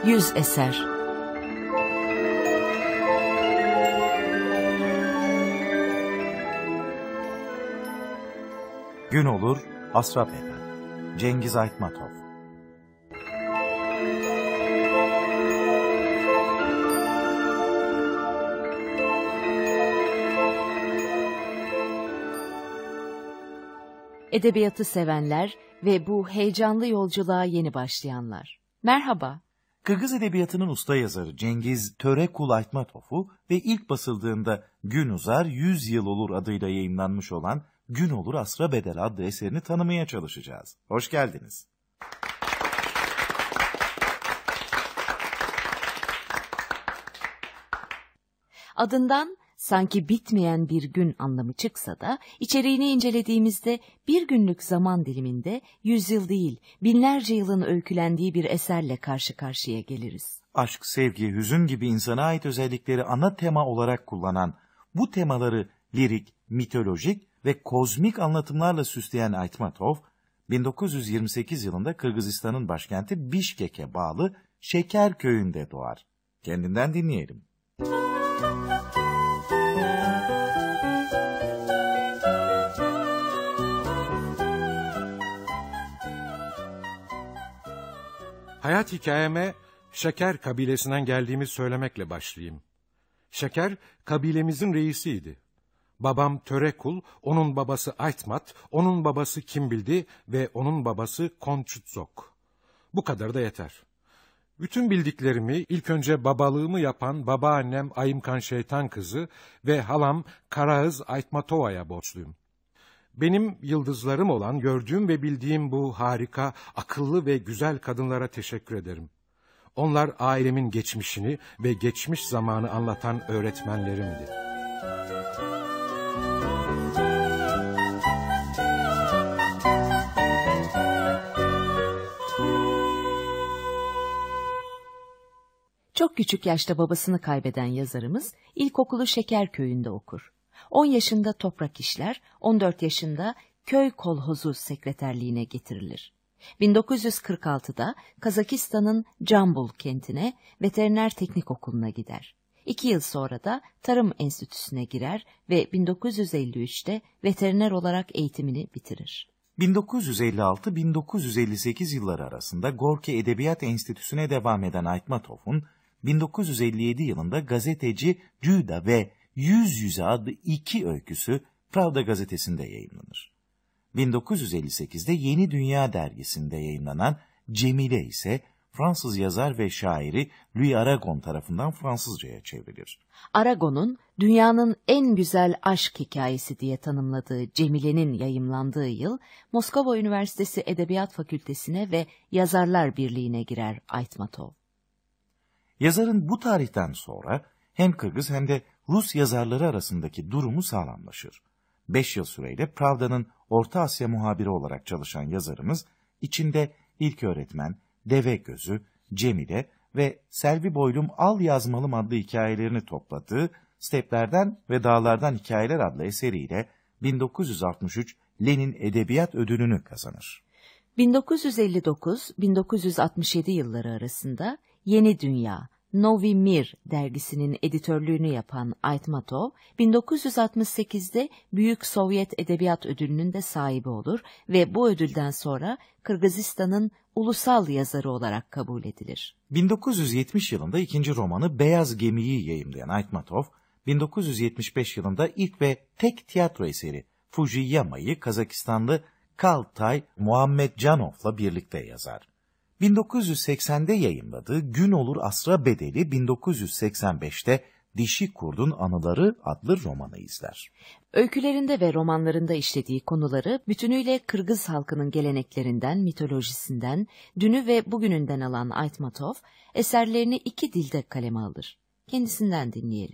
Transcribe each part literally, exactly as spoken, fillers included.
Yüz eser. Gün olur, Asra Bedel. Cengiz Aytmatov. Edebiyatı sevenler ve bu heyecanlı yolculuğa yeni başlayanlar. Merhaba. Kırgız edebiyatının usta yazarı Cengiz Törekul Aytmatov'u ve ilk basıldığında Gün Uzar Yüz Yıl Olur adıyla yayımlanmış olan Gün Olur Asra Bedel adlı eserini tanımaya çalışacağız. Hoş geldiniz. Adından sanki bitmeyen bir gün anlamı çıksa da içeriğini incelediğimizde bir günlük zaman diliminde yüzyıl değil binlerce yılın öykülendiği bir eserle karşı karşıya geliriz. Aşk, sevgi, hüzün gibi insana ait özellikleri ana tema olarak kullanan, bu temaları lirik, mitolojik ve kozmik anlatımlarla süsleyen Aytmatov, bin dokuz yüz yirmi sekiz yılında Kırgızistan'ın başkenti Bişkek'e bağlı Şeker köyünde doğar. Kendinden dinleyelim. Hayat hikayeme Şeker kabilesinden geldiğimi söylemekle başlayayım. Şeker kabilemizin reisiydi. Babam Törekul, onun babası Aytmat, onun babası Kimbildi ve onun babası Konçutzok. Bu kadar da yeter. Bütün bildiklerimi ilk önce babalığımı yapan babaannem Ayımkan Şeytan Kızı ve halam Karaağız Aytmatova'ya borçluyum. Benim yıldızlarım olan gördüğüm ve bildiğim bu harika, akıllı ve güzel kadınlara teşekkür ederim. Onlar ailemin geçmişini ve geçmiş zamanı anlatan öğretmenlerimdi. Çok küçük yaşta babasını kaybeden yazarımız ilkokulu Şeker köyünde okur. on yaşında toprak işler, on dört yaşında köy kolhozu sekreterliğine getirilir. bin dokuz yüz kırk altıda Kazakistan'ın Cambul kentine veteriner teknik okuluna gider. İki yıl sonra da Tarım Enstitüsü'ne girer ve bin dokuz yüz elli üçte veteriner olarak eğitimini bitirir. bin dokuz yüz elli altı bin dokuz yüz elli sekiz yılları arasında Gorki Edebiyat Enstitüsü'ne devam eden Aytmatov'un bin dokuz yüz elli yedi yılında gazeteci Cüda ve Yüz Yüze adlı iki öyküsü Pravda gazetesinde yayımlanır. bin dokuz yüz elli sekizde Yeni Dünya dergisinde yayımlanan Cemile ise Fransız yazar ve şairi Louis Aragon tarafından Fransızcaya çevrilir. Aragon'un dünyanın en güzel aşk hikayesi diye tanımladığı Cemile'nin yayımlandığı yıl Moskova Üniversitesi Edebiyat Fakültesine ve Yazarlar Birliği'ne girer Aytmatov. Yazarın bu tarihten sonra hem Kırgız hem de Rus yazarları arasındaki durumu sağlamlaşır. Beş yıl süreyle Pravda'nın Orta Asya muhabiri olarak çalışan yazarımız, içinde İlköğretmen, Deve Gözü, Cemile ve Selvi Boylum Al Yazmalım adlı hikayelerini topladığı Steplerden ve Dağlardan Hikayeler adlı eseriyle bin dokuz yüz altmış üç Lenin Edebiyat Ödülünü kazanır. bin dokuz yüz elli dokuz bin dokuz yüz altmış yedi yılları arasında Yeni Dünya, Novi Mir dergisinin editörlüğünü yapan Aytmatov, bin dokuz yüz altmış sekizde Büyük Sovyet Edebiyat Ödülü'nün de sahibi olur ve bu ödülden sonra Kırgızistan'ın ulusal yazarı olarak kabul edilir. bin dokuz yüz yetmiş yılında ikinci romanı Beyaz Gemi'yi yayımlayan Aytmatov, bin dokuz yüz yetmiş beş yılında ilk ve tek tiyatro eseri Fujiyama'yı Kazakistanlı Kaltay Muhammedcanov'la birlikte yazar. bin dokuz yüz seksende yayımladığı Gün Olur Asra Bedeli bin dokuz yüz seksen beşte Dişi Kurdun Anıları adlı romanı izler. Öykülerinde ve romanlarında işlediği konuları bütünüyle Kırgız halkının geleneklerinden, mitolojisinden, dünü ve bugününden alan Aytmatov, eserlerini iki dilde kaleme alır. Kendisinden dinleyelim.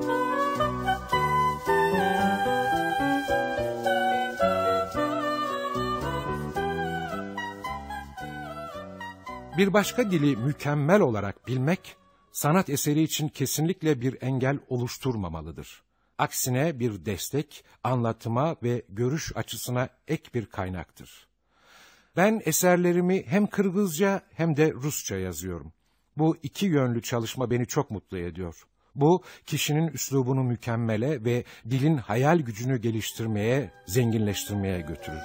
Bir başka dili mükemmel olarak bilmek, sanat eseri için kesinlikle bir engel oluşturmamalıdır. Aksine bir destek, anlatıma ve görüş açısına ek bir kaynaktır. Ben eserlerimi hem Kırgızca hem de Rusça yazıyorum. Bu iki yönlü çalışma beni çok mutlu ediyor. Bu, kişinin üslubunu mükemmele ve dilin hayal gücünü geliştirmeye, zenginleştirmeye götürür.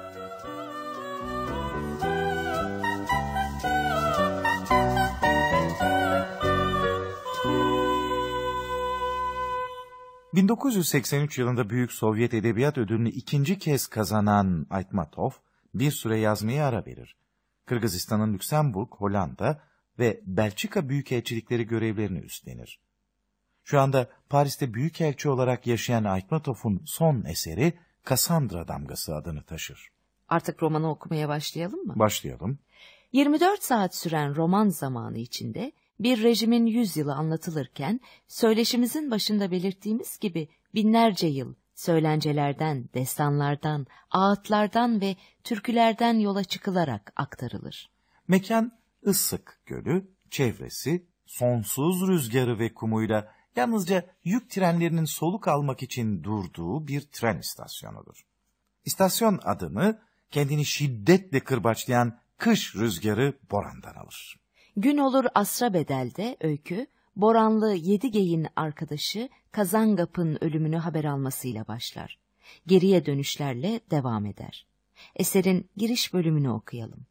bin dokuz yüz seksen üç yılında Büyük Sovyet Edebiyat Ödülünü ikinci kez kazanan Aytmatov, bir süre yazmaya ara verir. Kırgızistan'ın Lüksemburg, Hollanda ve Belçika büyükelçilikleri görevlerini üstlenir. Şu anda Paris'te büyükelçi olarak yaşayan Aytmatov'un son eseri Kassandra Damgası adını taşır. Artık romanı okumaya başlayalım mı? Başlayalım. yirmi dört saat süren roman zamanı içinde bir rejimin yüz yılı anlatılırken, söyleşimizin başında belirttiğimiz gibi binlerce yıl söylencelerden, destanlardan, ağıtlardan ve türkülerden yola çıkılarak aktarılır. Mekan Issık Gölü, çevresi sonsuz rüzgarı ve kumuyla yalnızca yük trenlerinin soluk almak için durduğu bir tren istasyonudur. İstasyon adını kendini şiddetle kırbaçlayan kış rüzgarı Boran'dan alır. Gün olur asra bedelde öykü, Boranlı Yedigey'in arkadaşı Kazangap'ın ölümünü haber almasıyla başlar. Geriye dönüşlerle devam eder. Eserin giriş bölümünü okuyalım.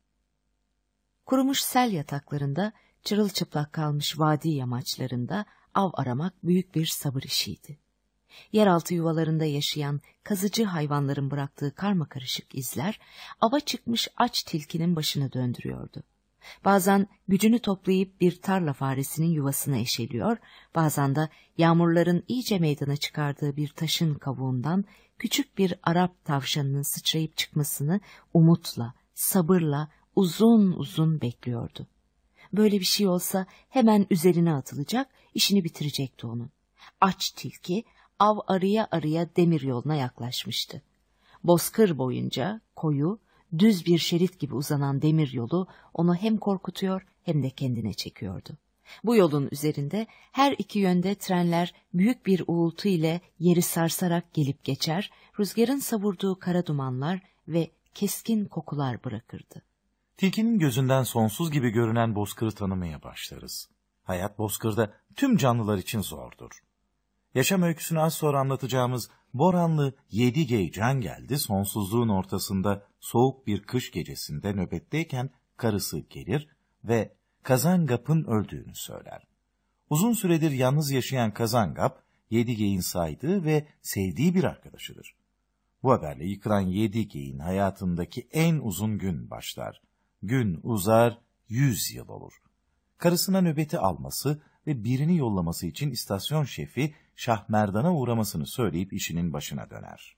Kurumuş sel yataklarında, çırılçıplak kalmış vadi yamaçlarında av aramak büyük bir sabır işiydi. Yeraltı yuvalarında yaşayan kazıcı hayvanların bıraktığı karmakarışık izler, ava çıkmış aç tilkinin başını döndürüyordu. Bazen gücünü toplayıp bir tarla faresinin yuvasına eşeliyor, bazen de yağmurların iyice meydana çıkardığı bir taşın kavuğundan küçük bir Arap tavşanının sıçrayıp çıkmasını umutla, sabırla uzun uzun bekliyordu. Böyle bir şey olsa hemen üzerine atılacak, işini bitirecekti onun. Aç tilki av arıya arıya demir yoluna yaklaşmıştı. Bozkır boyunca koyu, düz bir şerit gibi uzanan demir yolu onu hem korkutuyor hem de kendine çekiyordu. Bu yolun üzerinde her iki yönde trenler büyük bir uğultu ile yeri sarsarak gelip geçer, rüzgarın savurduğu kara dumanlar ve keskin kokular bırakırdı. Tilkinin gözünden sonsuz gibi görünen bozkırı tanımaya başlarız. Hayat bozkırda tüm canlılar için zordur. Yaşam öyküsünü az sonra anlatacağımız Boranlı Yedigey Cangeldi sonsuzluğun ortasında soğuk bir kış gecesinde nöbetteyken karısı gelir ve Kazangap'ın öldüğünü söyler. Uzun süredir yalnız yaşayan Kazangap, Yedigey'in saydığı ve sevdiği bir arkadaşıdır. Bu haberle yıkılan Yedigey'in hayatındaki en uzun gün başlar. Gün uzar, yüz yıl olur. Karısına nöbeti alması ve birini yollaması için istasyon şefi Şahmerdan'a uğramasını söyleyip işinin başına döner.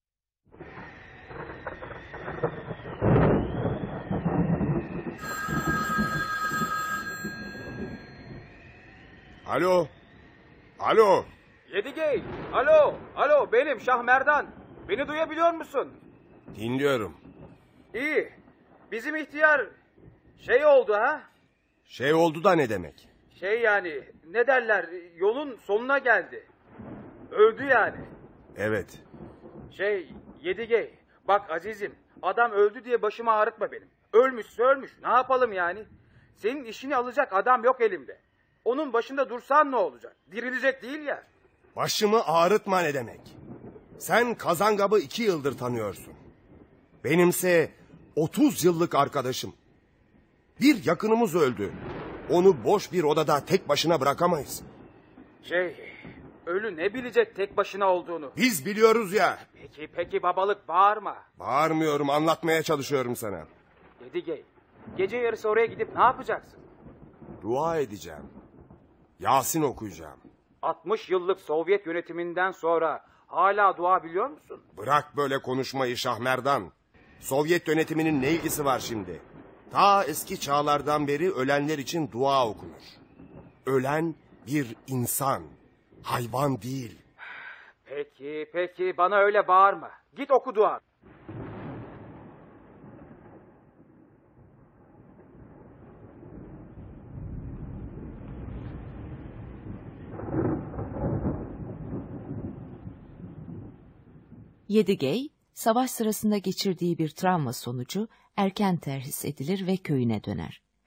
Alo, alo. Yedigey, alo, alo benim Şahmerdan. Beni duyabiliyor musun? Dinliyorum. İyi, bizim ihtiyar şey oldu ha? Şey oldu da ne demek? Şey yani, ne derler, yolun sonuna geldi. Öldü yani. Evet. Şey, Yedigey, bak azizim, adam öldü diye başımı ağrıtma benim. Ölmüşse ölmüş, ne yapalım yani? Senin işini alacak adam yok elimde. Onun başında dursan ne olacak? Dirilecek değil ya. Başımı ağrıtma ne demek? Sen Kazangap'ı iki yıldır tanıyorsun. Benimse otuz yıllık arkadaşım. Bir yakınımız öldü. Onu boş bir odada tek başına bırakamayız. Şey, ölü ne bilecek tek başına olduğunu? Biz biliyoruz ya. Peki, peki babalık bağırma. Bağırmıyorum, anlatmaya çalışıyorum sana. Yedigey, gece yarısı oraya gidip ne yapacaksın? Dua edeceğim. Yasin okuyacağım. altmış yıllık Sovyet yönetiminden sonra hala dua biliyor musun? Bırak böyle konuşmayı Şahmerdan. Sovyet yönetiminin ne ilgisi var şimdi? Ta eski çağlardan beri ölenler için dua okunur. Ölen bir insan, hayvan değil. Peki, peki bana öyle bağırma. Git oku dua. Yedigey, savaş sırasında geçirdiği bir travma sonucu erken terhis edilir ve köyüne döner.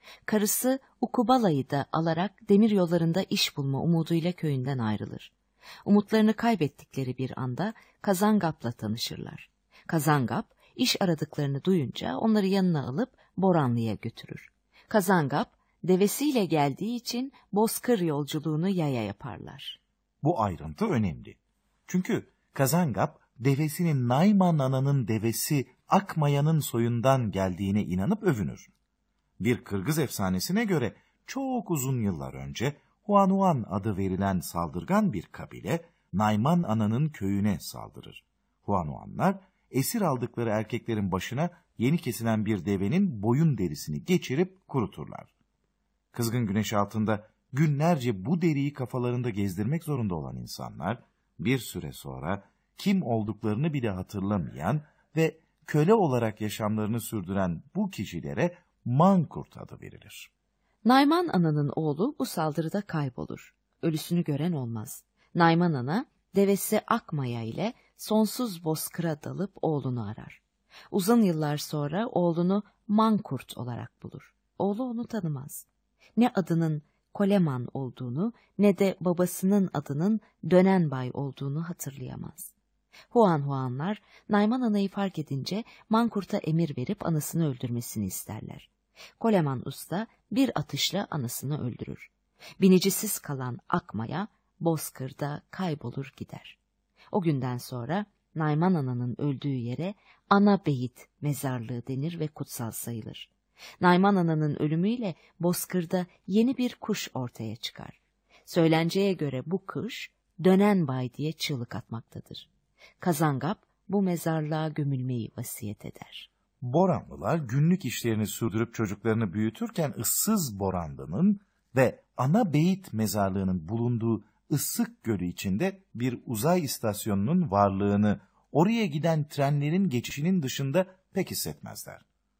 Karısı Ukubala'yı da alarak demir yollarında iş bulma umuduyla köyünden ayrılır. Umutlarını kaybettikleri bir anda Kazangap'la tanışırlar. Kazangap, iş aradıklarını duyunca onları yanına alıp Boranlı'ya götürür. Kazangap, devesiyle geldiği için bozkır yolculuğunu yaya yaparlar. Bu ayrıntı önemli. Çünkü Kazangap, devesinin Nayman Ana'nın devesi Akmaya'nın soyundan geldiğine inanıp övünür. Bir Kırgız efsanesine göre çok uzun yıllar önce Huanuan adı verilen saldırgan bir kabile Nayman Ana'nın köyüne saldırır. Huanuanlar esir aldıkları erkeklerin başına yeni kesilen bir devenin boyun derisini geçirip kuruturlar. Kızgın güneş altında günlerce bu deriyi kafalarında gezdirmek zorunda olan insanlar bir süre sonra kim olduklarını bile hatırlamayan ve köle olarak yaşamlarını sürdüren bu kişilere Mankurt adı verilir. Nayman Ana'nın oğlu bu saldırıda kaybolur. Ölüsünü gören olmaz. Nayman Ana, devesi Akmaya ile sonsuz bozkıra dalıp oğlunu arar. Uzun yıllar sonra oğlunu Mankurt olarak bulur. Oğlu onu tanımaz. Ne adının Koleman olduğunu ne de babasının adının Dönenbay olduğunu hatırlayamaz. Huan Huanlar Nayman Ana'yı fark edince Mankurt'a emir verip anasını öldürmesini isterler. Koleman Usta bir atışla anasını öldürür. Binicisiz kalan Akmaya bozkırda kaybolur gider. O günden sonra Nayman Ana'nın öldüğü yere Ana Beyit mezarlığı denir ve kutsal sayılır. Nayman Ana'nın ölümüyle bozkırda yeni bir kuş ortaya çıkar. Söylenceye göre bu kuş Dönenbay diye çığlık atmaktadır. Kazangap bu mezarlığa gömülmeyi vasiyet eder. Boranlılar günlük işlerini sürdürüp çocuklarını büyütürken ıssız Boranlı'nın ve Ana Beyit mezarlığının bulunduğu Issık Gölü içinde bir uzay istasyonunun varlığını oraya giden trenlerin geçişinin dışında pek hissetmezler.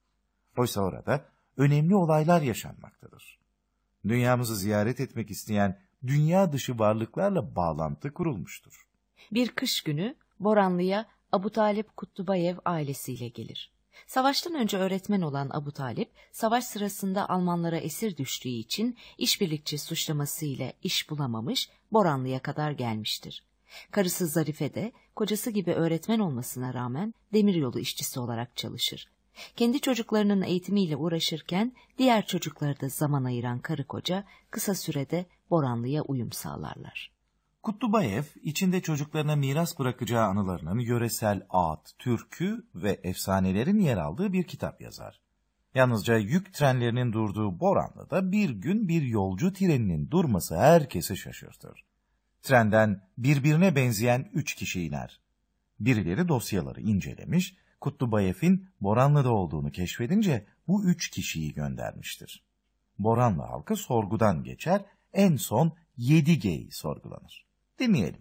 Oysa orada önemli olaylar yaşanmaktadır. Dünyamızı ziyaret etmek isteyen dünya dışı varlıklarla bağlantı kurulmuştur. Bir kış günü Boranlı'ya Abu Talip Kutlubayev ailesiyle gelir. Savaştan önce öğretmen olan Abu Talip, savaş sırasında Almanlara esir düştüğü için işbirlikçi suçlamasıyla iş bulamamış, Boranlı'ya kadar gelmiştir. Karısı Zarife de kocası gibi öğretmen olmasına rağmen demiryolu işçisi olarak çalışır. Kendi çocuklarının eğitimiyle uğraşırken diğer çocuklara da zaman ayıran karı koca kısa sürede Boranlı'ya uyum sağlarlar. Kutlubayev, içinde çocuklarına miras bırakacağı anılarının yöresel ağıt, türkü ve efsanelerin yer aldığı bir kitap yazar. Yalnızca yük trenlerinin durduğu Boranlı'da bir gün bir yolcu treninin durması herkesi şaşırtır. Trenden birbirine benzeyen üç kişi iner. Birileri dosyaları incelemiş, Kutlubayev'in Boranlı'da olduğunu keşfedince bu üç kişiyi göndermiştir. Boranlı halkı sorgudan geçer, en son Yedigey sorgulanır. Dinleyelim.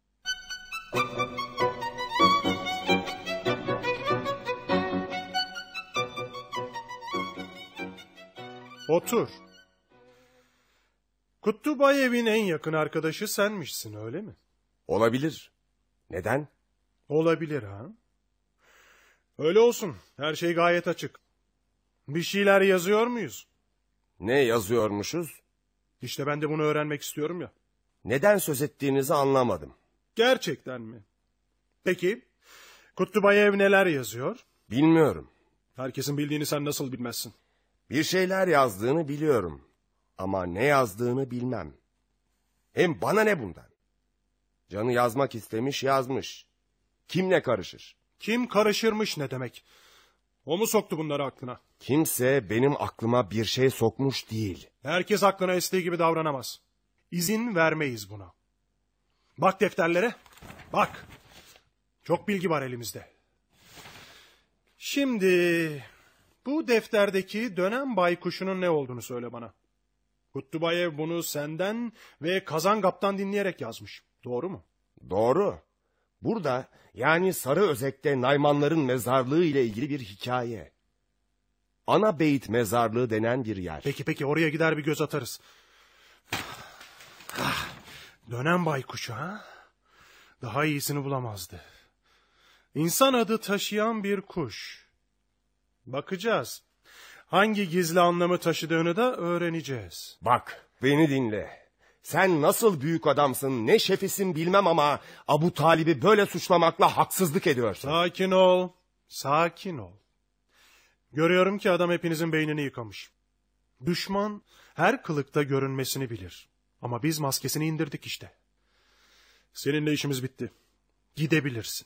Otur. Kutlubayev'in en yakın arkadaşı senmişsin, öyle mi? Olabilir. Neden? Olabilir ha. Öyle olsun. Her şey gayet açık. Bir şeyler yazıyor muyuz? Ne yazıyormuşuz? İşte ben de bunu öğrenmek istiyorum ya. Neden söz ettiğinizi anlamadım. Gerçekten mi? Peki, Kutlubayev neler yazıyor? Bilmiyorum. Herkesin bildiğini sen nasıl bilmezsin? Bir şeyler yazdığını biliyorum. Ama ne yazdığını bilmem. Hem bana ne bundan? Canı yazmak istemiş, yazmış. Kim ne karışır? Kim karışırmış ne demek? O mu soktu bunları aklına? Kimse benim aklıma bir şey sokmuş değil. Herkes aklına estiği gibi davranamaz. İzin vermeyiz buna. Bak defterlere. Bak. Çok bilgi var elimizde. Şimdi bu defterdeki dönem baykuşunun ne olduğunu söyle bana. Kutlubayev bunu senden ve Kazangap'tan dinleyerek yazmış. Doğru mu? Doğru. Burada yani Sarıözek'te Naymanların mezarlığı ile ilgili bir hikaye. Ana Beyit mezarlığı denen bir yer. Peki peki oraya gider bir göz atarız. Dönem baykuşu ha? Daha iyisini bulamazdı. İnsan adı taşıyan bir kuş. Bakacağız. Hangi gizli anlamı taşıdığını da öğreneceğiz. Bak, beni dinle. Sen nasıl büyük adamsın, ne şefisin bilmem ama Abu Talib'i böyle suçlamakla haksızlık ediyorsun. Sakin ol, sakin ol. Görüyorum ki adam hepinizin beynini yıkamış. Düşman her kılıkta görünmesini bilir. Ama biz maskesini indirdik işte. Seninle işimiz bitti. Gidebilirsin.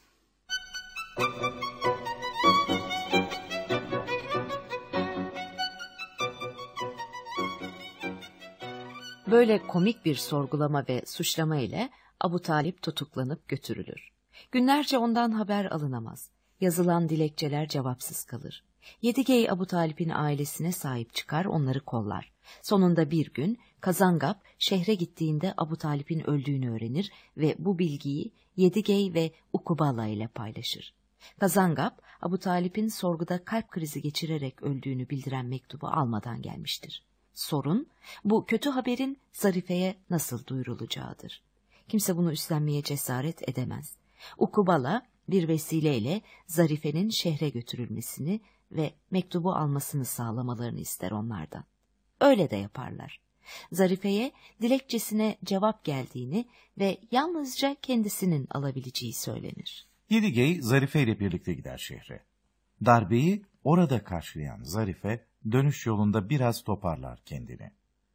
Böyle komik bir sorgulama ve suçlama ile Abu Talip tutuklanıp götürülür. Günlerce ondan haber alınamaz. Yazılan dilekçeler cevapsız kalır. Yedigey Abu Talip'in ailesine sahip çıkar, onları kollar. Sonunda bir gün Kazangap şehre gittiğinde Abu Talip'in öldüğünü öğrenir ve bu bilgiyi Yedigey ve Ukubala ile paylaşır. Kazangap, Abu Talip'in sorguda kalp krizi geçirerek öldüğünü bildiren mektubu almadan gelmiştir. Sorun, bu kötü haberin Zarife'ye nasıl duyurulacağıdır. Kimse bunu üstlenmeye cesaret edemez. Ukubala bir vesileyle Zarife'nin şehre götürülmesini ve mektubu almasını sağlamalarını ister onlardan. Öyle de yaparlar. Zarife'ye dilekçesine cevap geldiğini ve yalnızca kendisinin alabileceği söylenir. Yedigey Zarife ile birlikte gider şehre. Darbeyi orada karşılayan Zarife dönüş yolunda biraz toparlar kendini.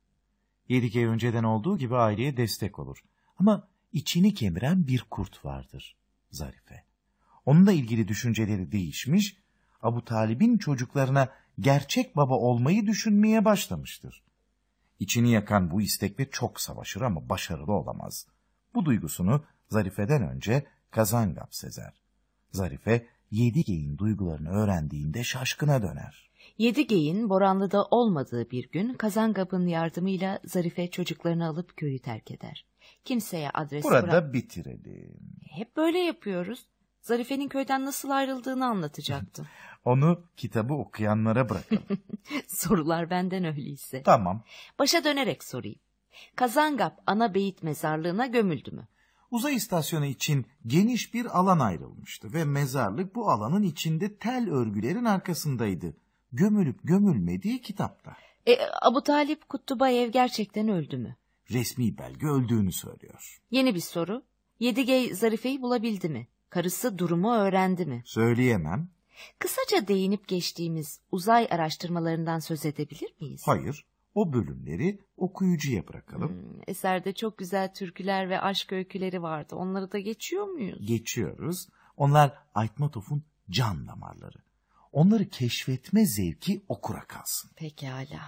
Yedigey önceden olduğu gibi aileye destek olur. Ama içini kemiren bir kurt vardır Zarife. Onunla ilgili düşünceleri değişmiş, Abu Talib'in çocuklarına gerçek baba olmayı düşünmeye başlamıştır. İçini yakan bu istekle çok savaşır ama başarılı olamaz. Bu duygusunu Zarife'den önce Kazangap sezer. Zarife, Yedigey'in duygularını öğrendiğinde şaşkına döner. Yedigey'in Boranlı'da olmadığı bir gün Kazangap'ın yardımıyla Zarife çocuklarını alıp köyü terk eder. Kimseye adres Burada bırak... bitirelim. Hep böyle yapıyoruz. Zarife'nin köyden nasıl ayrıldığını anlatacaktım. Onu kitabı okuyanlara bırakalım. Sorular benden öyleyse. Tamam. Başa dönerek sorayım. Kazangap ana beyit mezarlığına gömüldü mü? Uzay istasyonu için geniş bir alan ayrılmıştı ve mezarlık bu alanın içinde tel örgülerin arkasındaydı. Gömülüp gömülmediği kitapta. E, Abu Talip Kutlubayev gerçekten öldü mü? Resmi belge öldüğünü söylüyor. Yeni bir soru. Yedigey Zarife'yi bulabildi mi? Karısı durumu öğrendi mi? Söyleyemem. Kısaca değinip geçtiğimiz uzay araştırmalarından söz edebilir miyiz? Hayır. O bölümleri okuyucuya bırakalım. Hmm, eserde çok güzel türküler ve aşk öyküleri vardı. Onları da geçiyor muyuz? Geçiyoruz. Onlar Aytmatov'un can damarları. Onları keşfetme zevki okura kalsın. Pekala.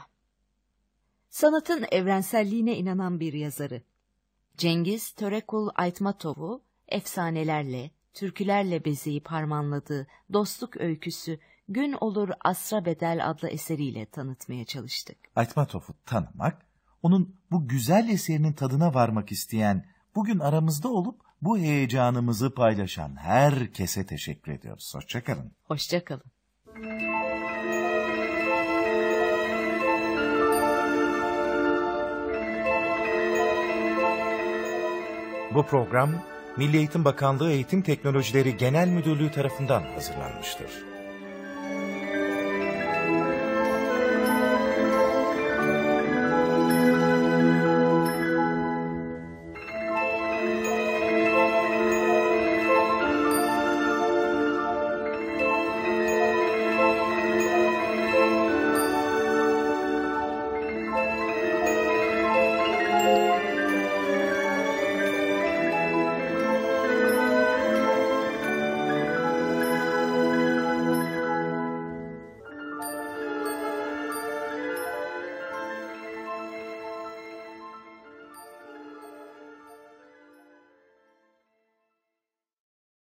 Sanatın evrenselliğine inanan bir yazarı. Cengiz Törekul Aytmatov'u efsanelerle, türkülerle bezeyip harmanladığı Dostluk Öyküsü Gün Olur Asra Bedel adlı eseriyle tanıtmaya çalıştık. Aytmatov'u tanımak, onun bu güzel eserinin tadına varmak isteyen, bugün aramızda olup bu heyecanımızı paylaşan herkese teşekkür ediyoruz. Hoşça kalın. Hoşça kalın. Bu program Milli Eğitim Bakanlığı Eğitim Teknolojileri Genel Müdürlüğü tarafından hazırlanmıştır.